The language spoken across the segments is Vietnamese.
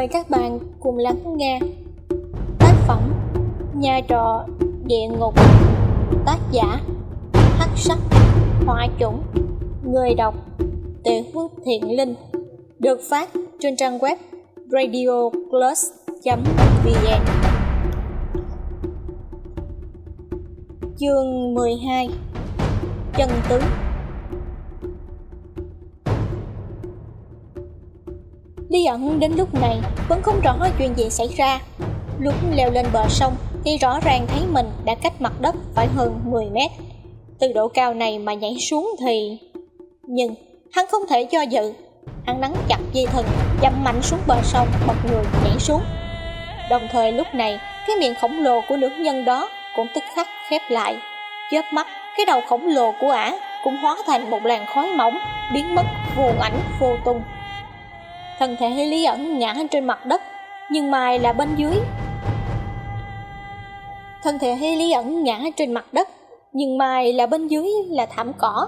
Mời các bạn cùng lắng nghe tác phẩm Nhà trọ địa ngục, tác giả Hắc Sắc Hỏa Chủng, người đọc Tiểu Thiện Linh, được phát trên trang web radioplus.vn. Chương 12. Chân tướng. Lý ẩn đến lúc này vẫn không rõ chuyện gì xảy ra. Lúc leo lên bờ sông thì rõ ràng thấy mình đã cách mặt đất phải hơn 10 mét. Từ độ cao này mà nhảy xuống thì... Nhưng hắn không thể do dự. Hắn nắn chặt dây thừng, dậm mạnh xuống bờ sông, bật người nhảy xuống. Đồng thời lúc này, cái miệng khổng lồ của nữ nhân đó cũng tức khắc khép lại. Chớp mắt, cái đầu khổng lồ của ả cũng hóa thành một làn khói mỏng, biến mất vô ảnh vô tung. Thân thể Lý ẩn ngã trên mặt đất, nhưng mai là bên dưới. Thân thể Lý ẩn ngã trên mặt đất, nhưng mai là bên dưới là thảm cỏ.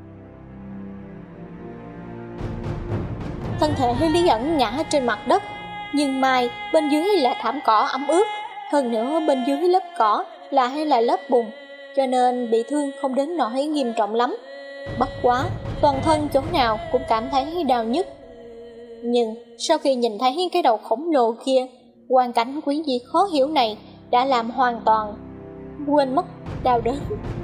Thân thể Lý ẩn ngã trên mặt đất, nhưng mai bên dưới là thảm cỏ ẩm ướt. Hơn nữa bên dưới lớp cỏ là lớp bùn, cho nên bị thương không đến nỗi nghiêm trọng lắm. Bất quá, toàn thân chỗ nào cũng cảm thấy đau nhức. Nhưng sau khi nhìn thấy cái đầu khổng lồ kia, hoàn cảnh quý dị khó hiểu này đã làm hoàn toàn quên mất đau đớn.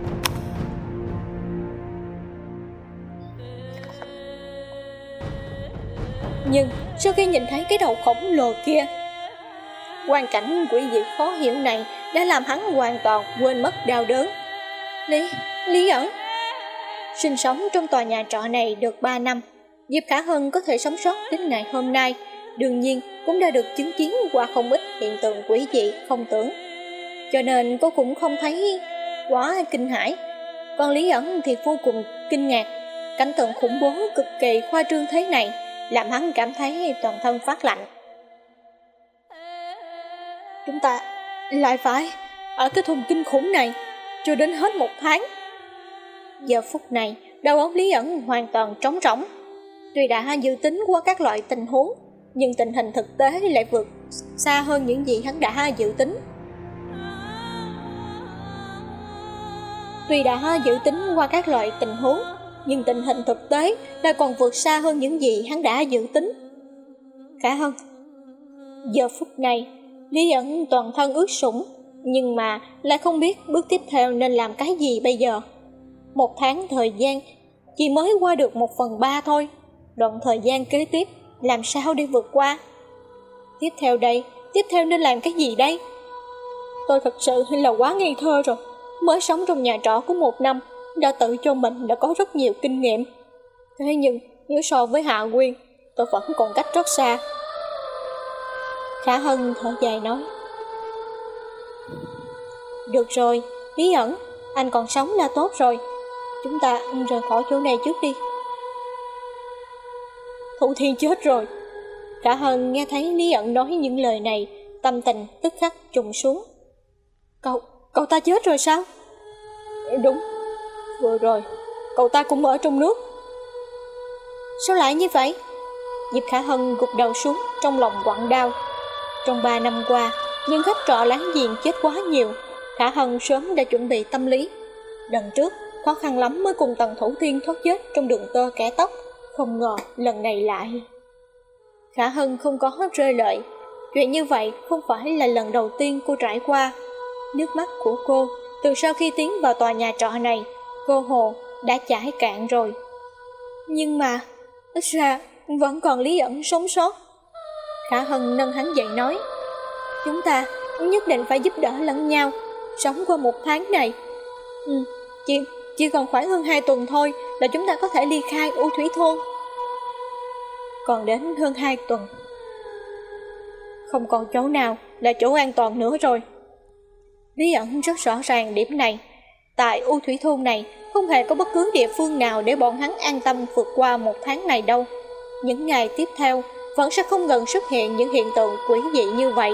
Nhưng sau khi nhìn thấy cái đầu khổng lồ kia, hoàn cảnh quỷ dị khó hiểu này đã làm hắn hoàn toàn quên mất đau đớn. Lý ẩn sinh sống trong tòa nhà trọ này được 3 năm. Diệp Khả Hân có thể sống sót đến ngày hôm nay, đương nhiên cũng đã được chứng kiến qua không ít hiện tượng quỷ dị không tưởng, cho nên cô cũng không thấy quá kinh hãi. Còn Lý ẩn thì vô cùng kinh ngạc. Cảnh tượng khủng bố cực kỳ khoa trương thế này làm hắn cảm thấy toàn thân phát lạnh. Chúng ta lại phải ở cái thùng kinh khủng này cho đến hết 1 tháng. Giờ phút này đầu óc Lý ẩn hoàn toàn trống rỗng. Tuy đã dự tính qua các loại tình huống, nhưng tình hình thực tế lại vượt xa hơn những gì hắn đã dự tính. Tuy đã dự tính qua các loại tình huống, nhưng tình hình thực tế lại còn vượt xa hơn những gì hắn đã dự tính. Khả Hân. Giờ phút này, Lý ẩn toàn thân ướt sũng, nhưng mà lại không biết bước tiếp theo nên làm cái gì bây giờ. 1 tháng thời gian chỉ mới qua được 1/3 thôi. Đoạn thời gian kế tiếp làm sao để vượt qua? Tiếp theo nên làm cái gì đây? Tôi thật sự là quá ngây thơ rồi. Mới sống trong nhà trọ của 1 năm, đã tự cho mình đã có rất nhiều kinh nghiệm. Thế nhưng nếu so với Hạ Quyên, tôi vẫn còn cách rất xa. Khả Hân thở dài nói. Được rồi, Lý ẩn, anh còn sống là tốt rồi. Chúng ta rời khỏi chỗ này trước đi. Thủ Thiên chết rồi. Khả Hân nghe thấy Lý ẩn nói những lời này, tâm tình tức khắc trùng xuống. Cậu ta chết rồi sao? Đúng, vừa rồi cậu ta cũng ở trong nước. Sao lại như vậy? Diệp Khả Hân gục đầu xuống, trong lòng quặn đau. Trong 3 năm qua, những khách trọ láng giềng chết quá nhiều. Khả Hân sớm đã chuẩn bị tâm lý. Lần trước khó khăn lắm mới cùng Tần Thủ Thiên thoát chết trong đường tơ kẻ tóc, không ngờ lần này lại. Khả Hân không có rơi lệ. Chuyện như vậy không phải là lần đầu tiên cô trải qua. Nước mắt của cô từ sau khi tiến vào tòa nhà trọ này, cô hồ đã chảy cạn rồi. Nhưng mà ít ra vẫn còn Lý ẩn sống sót. Khả Hân nâng hắn dậy nói. Chúng ta nhất định phải giúp đỡ lẫn nhau, sống qua 1 tháng này. Chỉ còn khoảng hơn 2 tuần thôi là chúng ta có thể ly khai U Thủy Thôn. Còn đến hơn 2 tuần, không còn chỗ nào là chỗ an toàn nữa rồi. Lý ẩn rất rõ ràng điểm này. Tại U Thủy Thôn này không hề có bất cứ địa phương nào để bọn hắn an tâm vượt qua 1 tháng này đâu. Những ngày tiếp theo vẫn sẽ không ngừng xuất hiện những hiện tượng quỷ dị như vậy.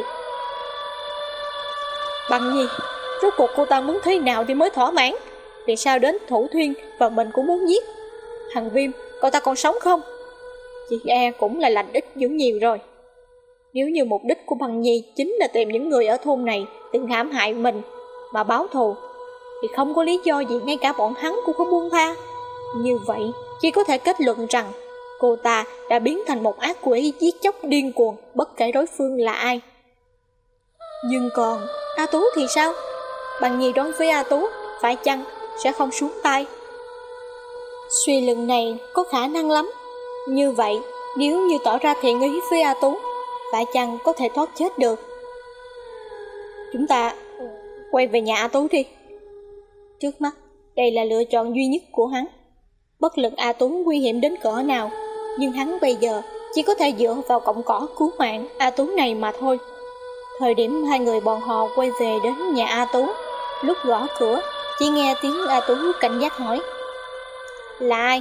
Bằng Nhi, rốt cuộc cô ta muốn thế nào thì mới thỏa mãn? Vì sao đến Thủ Thiên và mình cũng muốn giết? Hằng Viêm, cậu ta còn sống không? Chị e cũng là lành ít dữ nhiều rồi. Nếu như mục đích của Băng Nhi chính là tìm những người ở thôn này từng hãm hại mình mà báo thù, thì không có lý do gì ngay cả bọn hắn cũng không buông tha. Như vậy chỉ có thể kết luận rằng cô ta đã biến thành một ác quỷ giết chóc điên cuồng, bất kể đối phương là ai. Nhưng còn A Tú thì sao? Băng Nhi đối với A Tú phải chăng sẽ không xuống tay? Suy luận này có khả năng lắm. Như vậy, nếu như tỏ ra thiện ý với A Tú, phải chăng có thể thoát chết được? Chúng ta quay về nhà A Tú đi. Trước mắt, đây là lựa chọn duy nhất của hắn. Bất luận A Tú nguy hiểm đến cỡ nào, nhưng hắn bây giờ chỉ có thể dựa vào cọng cỏ cứu mạng A Tú này mà thôi. Thời điểm hai người bọn họ quay về đến nhà A Tú, lúc gõ cửa, chỉ nghe tiếng A Tú cảnh giác hỏi: "Là ai?"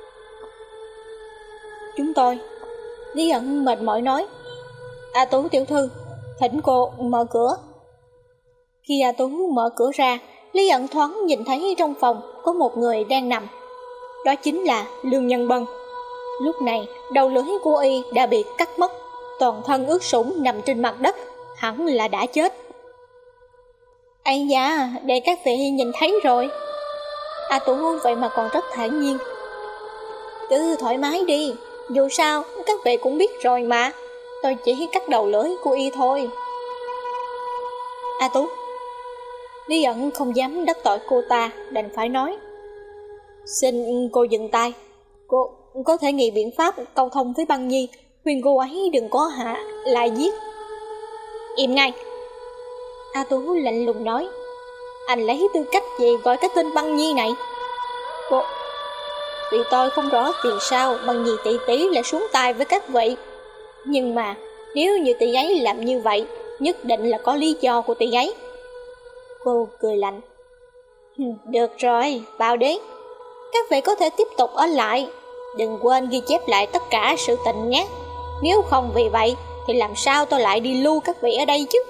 "Chúng tôi." Lý ẩn mệt mỏi nói. "A Tú tiểu thư, thỉnh cô mở cửa." Khi A Tú mở cửa ra, Lý ẩn thoáng nhìn thấy trong phòng có một người đang nằm. Đó chính là Lương Nhân Bân. Lúc này, đầu lưỡi của y đã bị cắt mất, toàn thân ướt sũng nằm trên mặt đất, hẳn là đã chết. "Ây da, để các vị nhìn thấy rồi." A Tú vậy mà còn rất thản nhiên. "Cứ thoải mái đi, dù sao các vị cũng biết rồi mà, tôi chỉ cắt đầu lưỡi của y thôi." "A Tú." Lý ẩn không dám đắc tội cô ta, đành phải nói: "Xin cô dừng tay. Cô có thể nghĩ biện pháp câu thông với Băng Nhi, khuyên cô ấy đừng có lại giết." "Im ngay." A Tú lạnh lùng nói. "Anh lấy tư cách gì gọi cái tên Băng Nhi này?" "Cô..." "Vì tôi không rõ vì sao Băng Nhi tỷ tỷ lại xuống tay với các vị. Nhưng mà nếu như tỷ ấy làm như vậy, nhất định là có lý do của tỷ ấy." Cô cười lạnh. "Được rồi, vào đi. Các vị có thể tiếp tục ở lại. Đừng quên ghi chép lại tất cả sự tình nhé. Nếu không vì vậy thì làm sao tôi lại đi lưu các vị ở đây chứ?"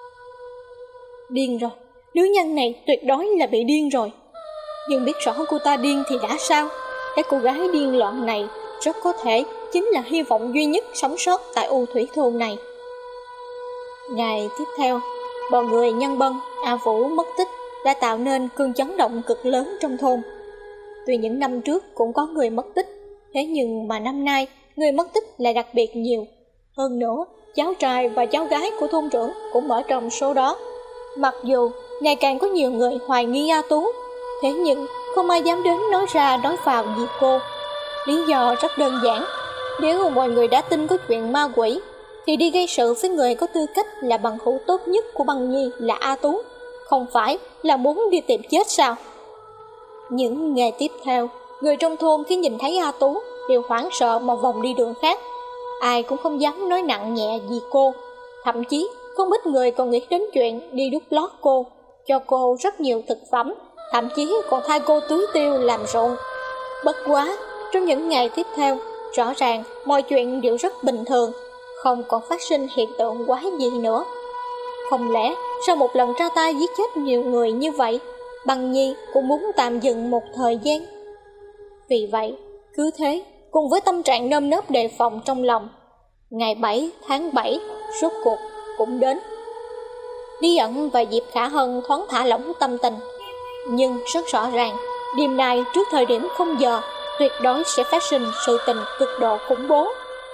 Điên rồi, nữ nhân này tuyệt đối là bị điên rồi. Nhưng biết rõ cô ta điên thì đã sao? Cái cô gái điên loạn này rất có thể chính là hy vọng duy nhất sống sót tại U Thủy thôn này. Ngày tiếp theo, bọn người Nhân Bân, A Vũ mất tích đã tạo nên cơn chấn động cực lớn trong thôn. Tuy những năm trước cũng có người mất tích, thế nhưng mà năm nay người mất tích lại đặc biệt nhiều. Hơn nữa, cháu trai và cháu gái của thôn trưởng cũng ở trong số đó. Mặc dù ngày càng có nhiều người hoài nghi A Tú, thế nhưng không ai dám đến nói ra nói vào gì cô. Lý do rất đơn giản, nếu mọi người đã tin có chuyện ma quỷ, thì đi gây sự với người có tư cách là bằng hữu tốt nhất của Băng Nhi là A Tú, không phải là muốn đi tìm chết sao? Những ngày tiếp theo, người trong thôn khi nhìn thấy A Tú đều hoảng sợ mà vòng đi đường khác. Ai cũng không dám nói nặng nhẹ gì cô. Thậm chí không ít người còn nghĩ đến chuyện đi đút lót cô, cho cô rất nhiều thực phẩm, thậm chí còn thay cô tưới tiêu làm ruộng. Bất quá, trong những ngày tiếp theo, rõ ràng mọi chuyện đều rất bình thường, không còn phát sinh hiện tượng quái gì nữa. Không lẽ sau một lần ra tay giết chết nhiều người như vậy, Băng Nhi cũng muốn tạm dừng một thời gian? Vì vậy, cứ thế, cùng với tâm trạng nơm nớp đề phòng trong lòng, ngày 7 tháng 7 rốt cuộc cũng đến. Lý ẩn và Diệp Khả Hân thoáng thả lỏng tâm tình, nhưng rất rõ ràng, đêm nay trước thời điểm 0 giờ, tuyệt đối sẽ phát sinh sự tình cực độ khủng bố.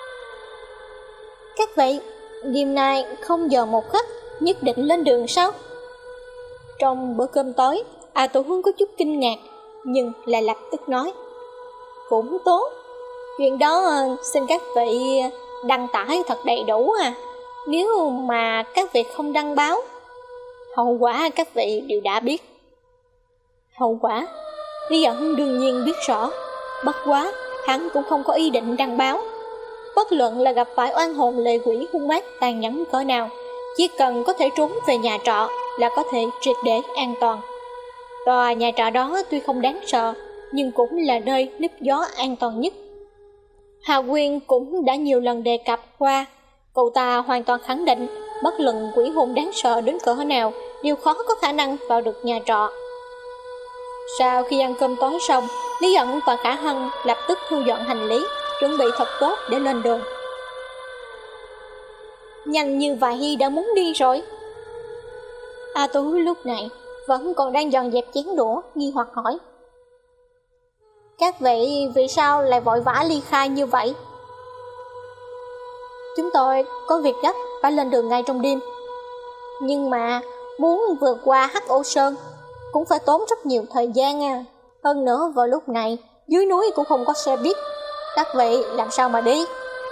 "Các vị, đêm nay 0 giờ 1 khắc, nhất định lên đường sao?" Trong bữa cơm tối, A Tú Hương có chút kinh ngạc, nhưng lại lập tức nói: "Cũng tốt, chuyện đó xin các vị đăng tải thật đầy đủ à. Nếu mà các vị không đăng báo, hậu quả các vị đều đã biết." Hậu quả, Lý ẩn đương nhiên biết rõ, bất quá hắn cũng không có ý định đăng báo. Bất luận là gặp phải oan hồn lệ quỷ hung ác tàn nhẫn cỡ nào, chỉ cần có thể trốn về nhà trọ là có thể triệt để an toàn. Tòa nhà trọ đó tuy không đáng sợ, nhưng cũng là nơi núp gió an toàn nhất. Hà Quyên cũng đã nhiều lần đề cập qua, cậu ta hoàn toàn khẳng định bất luận quỷ hồn đáng sợ đến cỡ nào đều khó có khả năng vào được nhà trọ. Sau khi ăn cơm tối xong, Lý ẩn và Khả Hân lập tức thu dọn hành lý, chuẩn bị thật tốt để lên đường. nhanh như vậy đã muốn đi rồi? A Tú lúc này vẫn còn đang dọn dẹp chén đũa, nghi hoặc hỏi. Các vị vì sao lại vội vã ly khai như vậy? Chúng tôi có việc gấp phải lên đường ngay trong đêm. Nhưng mà muốn vượt qua Hắc Ô Sơn cũng phải tốn rất nhiều thời gian à. Hơn nữa vào lúc này dưới núi cũng không có xe buýt, các vị làm sao mà đi?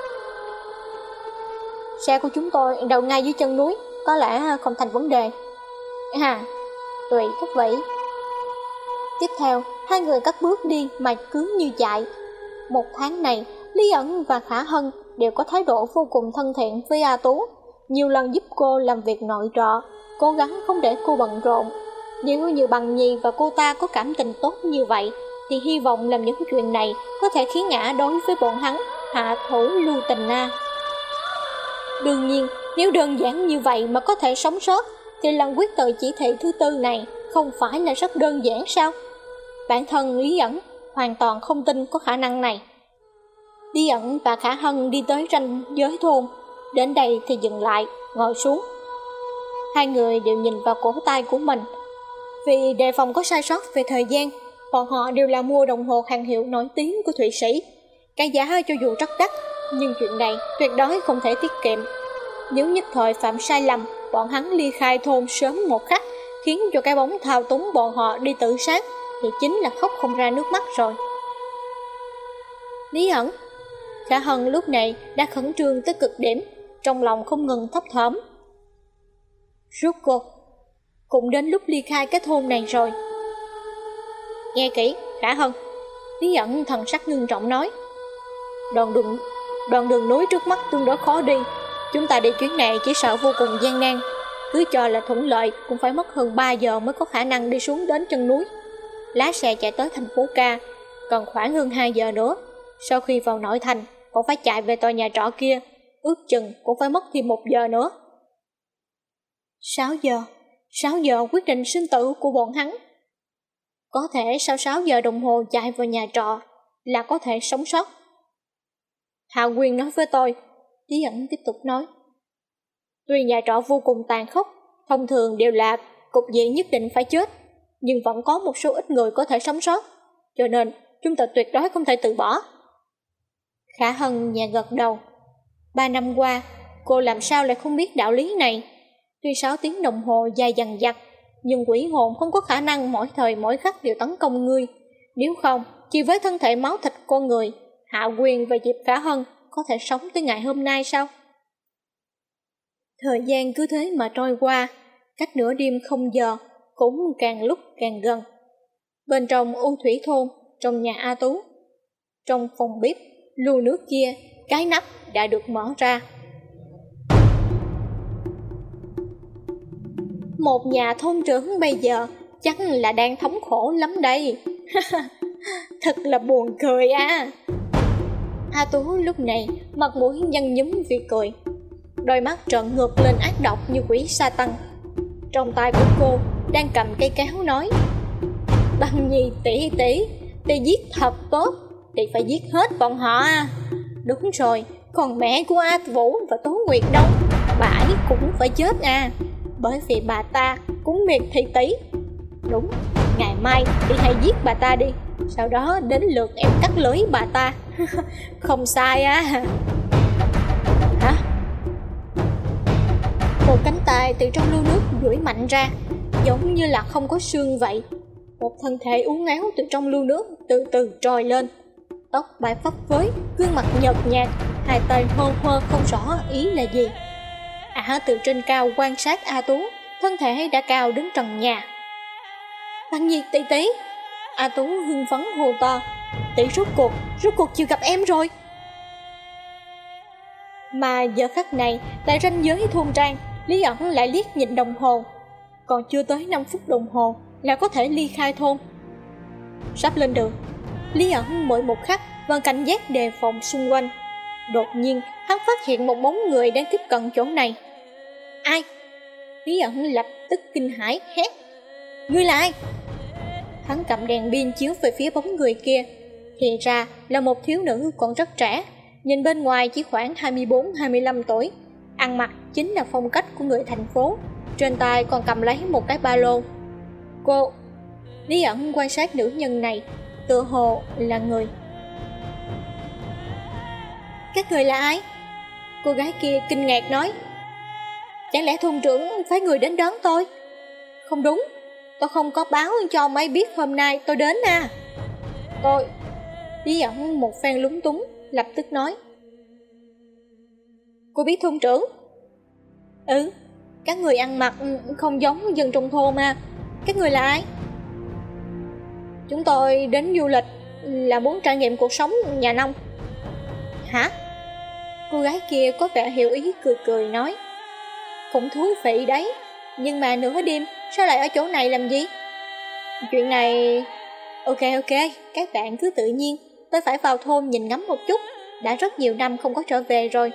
Xe của chúng tôi đậu ngay dưới chân núi, có lẽ không thành vấn đề. Tùy các vị. Tiếp theo, hai người cất bước đi mà cứ như chạy. Một tháng này, Lý ẩn và Khả Hân đều có thái độ vô cùng thân thiện với A Tú, nhiều lần giúp cô làm việc nội trợ, cố gắng không để cô bận rộn. Nếu như Bằng Nhi và cô ta có cảm tình tốt như vậy, thì hy vọng làm những chuyện này có thể khiến ả đối với bọn hắn hạ thủ lưu tình na. Đương nhiên, nếu đơn giản như vậy mà có thể sống sót, thì lần quyết tội chỉ thị thứ 4 này không phải là rất đơn giản sao? Bản thân Lý ẩn hoàn toàn không tin có khả năng này. Lý ẩn và Khả Hân đi tới ranh giới thôn, đến đây thì dừng lại, ngồi xuống. Hai người đều nhìn vào cổ tay của mình. Vì đề phòng có sai sót về thời gian, bọn họ đều là mua đồng hồ hàng hiệu nổi tiếng của Thụy Sĩ. Cái giá cho dù rất đắt, nhưng chuyện này tuyệt đối không thể tiết kiệm. Nếu nhất thời phạm sai lầm, bọn hắn ly khai thôn sớm một khắc, khiến cho cái bóng thao túng bọn họ đi tự sát, thì chính là khóc không ra nước mắt rồi. Lý ẩn, Khả Hân lúc này đã khẩn trương tới cực điểm, trong lòng không ngừng thấp thỏm. Rốt cuộc cũng đến lúc ly khai cái thôn này rồi. Nghe kỹ, Khả Hân, Lý ẩn thần sắc ngưng trọng nói. Đoạn đường núi trước mắt tương đối khó đi, chúng ta đi chuyến này chỉ sợ vô cùng gian nan. Cứ cho là thuận lợi cũng phải mất hơn 3 giờ mới có khả năng đi xuống đến chân núi. Lái xe chạy tới thành phố Ca, còn khoảng hơn 2 giờ nữa. Sau khi vào nội thành, còn phải chạy về tòa nhà trọ kia, ước chừng cũng phải mất thêm 1 giờ nữa. 6 giờ quyết định sinh tử của bọn hắn. Có thể sau 6 giờ đồng hồ chạy vào nhà trọ là có thể sống sót. Hạ Quyên nói với tôi, Lý ẩn tiếp tục nói. Tuy nhà trọ vô cùng tàn khốc, thông thường đều là cục diện nhất định phải chết, nhưng vẫn có một số ít người có thể sống sót, cho nên chúng ta tuyệt đối không thể từ bỏ. Khả Hân nhẹ gật đầu. 3 năm qua, cô làm sao lại không biết đạo lý này? Tuy 6 tiếng đồng hồ dài dằng dặc, nhưng quỷ hồn không có khả năng mỗi thời mỗi khắc đều tấn công ngươi. Nếu không, chỉ với thân thể máu thịt con người, Hạ Quyên và Diệp Khả Hân có thể sống tới ngày hôm nay sao? Thời gian cứ thế mà trôi qua, cách nửa đêm không giờ cũng càng lúc càng gần. Bên trong U Thủy thôn, trong nhà A Tú, trong phòng bếp, lu nước kia, cái nắp đã được mở ra. Một nhà thôn trưởng bây giờ chắc là đang thống khổ lắm đây. Thật là buồn cười à. A Tú lúc này mặt mũi nhăn nhúm vì cười, đôi mắt trợn ngược lên ác độc như quỷ sa tăng. Trong tay của cô đang cầm cây kéo nói, Bằng Nhi tỷ giết thật tốt, tỷ phải giết hết bọn họ à. Đúng rồi, còn mẹ của A Vũ và Tố Nguyệt đâu, bà ấy cũng phải chết à, bởi vì bà ta cũng miệt thị tỷ. Đúng, ngày mai tỷ hãy giết bà ta đi, sau đó đến lượt em cắt lưỡi bà ta. Không sai á. Hả? Một cánh tay từ trong lu nước duỗi mạnh ra, giống như là không có xương vậy. Một thân thể uốn éo từ trong lu nước từ từ trồi lên, tóc bay phấp phới, gương mặt nhợt nhạt, hai tay hơ hơ không rõ ý là gì. Từ trên cao quan sát A Tú, thân thể đã cao đứng trần nhà. Bằng Nhi tỷ. A Tú hưng phấn hô to, tỷ rốt cuộc chịu gặp em rồi. Mà giờ khắc này, tại ranh giới thôn trang, Lý ẩn lại liếc nhìn đồng hồ, còn chưa tới 5 phút đồng hồ là có thể ly khai thôn. Sắp lên đường, Lý ẩn mỗi một khắc vẫn cảnh giác đề phòng xung quanh. Đột nhiên hắn phát hiện một bóng người đang tiếp cận chỗ này. Ai? Lý ẩn lập tức kinh hãi hét, ngươi là ai? Hắn cầm đèn pin chiếu về phía bóng người kia, thì ra là một thiếu nữ còn rất trẻ, nhìn bên ngoài chỉ khoảng 24-25 tuổi, ăn mặc chính là phong cách của người thành phố, trên tay còn cầm lấy một cái ba lô. Cô... Lý ẩn quan sát nữ nhân này, tựa hồ là người. Các người là ai? Cô gái kia kinh ngạc nói. Chẳng lẽ thôn trưởng phái người đến đón tôi? Không đúng, tôi không có báo cho mấy biết hôm nay tôi đến à. Tôi... Lý ẩn một phen lúng túng, lập tức nói. Cô biết thôn trưởng? Ừ, các người ăn mặc không giống dân trong thôn mà. Các người là ai? Chúng tôi đến du lịch, là muốn trải nghiệm cuộc sống nhà nông. Hả? Cô gái kia có vẻ hiểu ý, cười cười nói. Cũng thú vị đấy, nhưng mà nửa đêm sao lại ở chỗ này làm gì? Chuyện này... Ok, các bạn cứ tự nhiên, tôi phải vào thôn nhìn ngắm một chút, đã rất nhiều năm không có trở về rồi.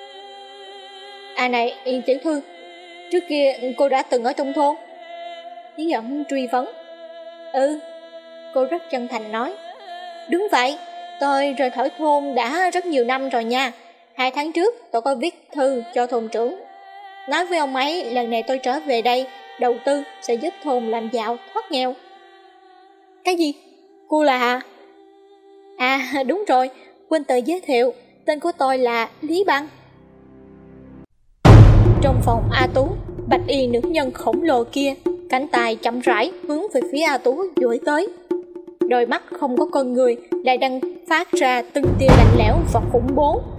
À này, tiểu thư, trước kia cô đã từng ở trong thôn? Lý ẩn truy vấn. Ừ, cô rất chân thành nói. Đúng vậy, tôi rời khỏi thôn đã rất nhiều năm rồi nha. 2 tháng trước tôi có viết thư cho thôn trưởng, nói với ông ấy lần này tôi trở về đây đầu tư sẽ giúp thôn làm giàu thoát nghèo. Cái gì? Cô là... À đúng rồi, quên tự giới thiệu, tên của tôi là Lý Băng. Trong phòng A Tú, bạch y nữ nhân khổng lồ kia, cánh tay chậm rãi hướng về phía A Tú duỗi tới. Đôi mắt không có con người lại đang phát ra từng tia lạnh lẽo và khủng bố.